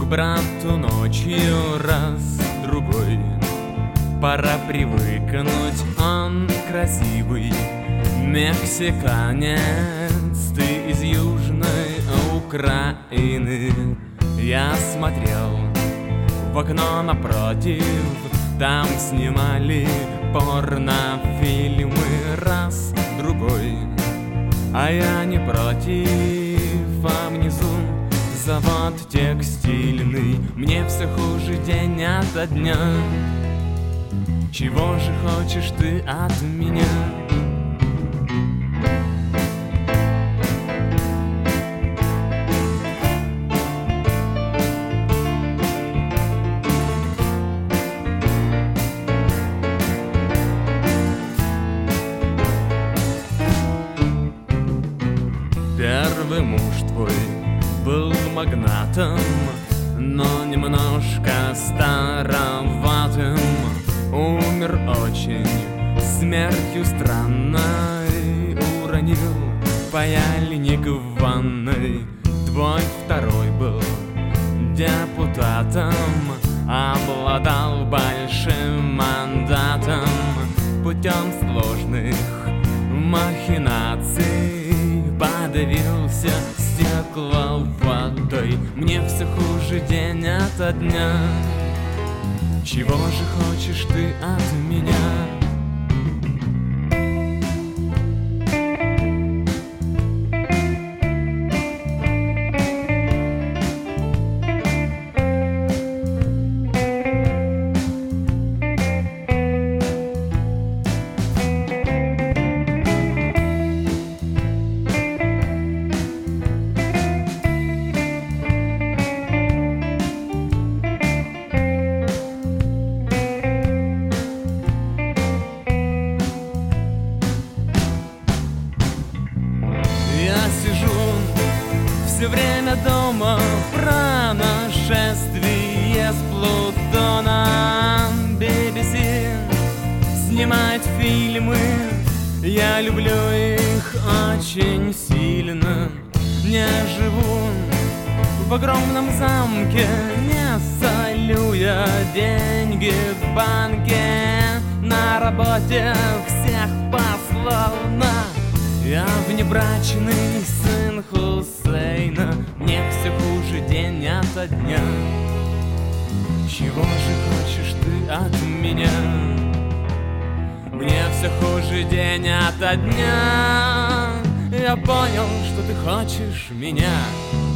брату ночью раз-другой. Пора привыкнуть, он красивый мексиканец, ты из Южной Украины. Я смотрел в окно напротив, там снимали порнофильмы раз-другой. А я не против, а внизу завод текстильный. Мне все хуже день ото дня. Чего же хочешь ты от меня? Первый муж твой был магнатом, но немножко староватым. Умер очень смертью странной, уронил паяльник в ванной. Твой второй был депутатом, обладал большим мандатом. Путем сложных махинаций подавился стекловодой. Мне все хуже день ото дня. Чего же хочешь ты от меня? Все время дома про нашествие с Плутона. BBC снимает фильмы, я люблю их очень сильно. Не живу в огромном замке, не солю я деньги в банке. На работе всех пословно, я внебрачный сын Хусейна. Мне все хуже день ото дня. Чего же хочешь ты от меня? Мне все хуже день ото дня. Я понял, что ты хочешь меня.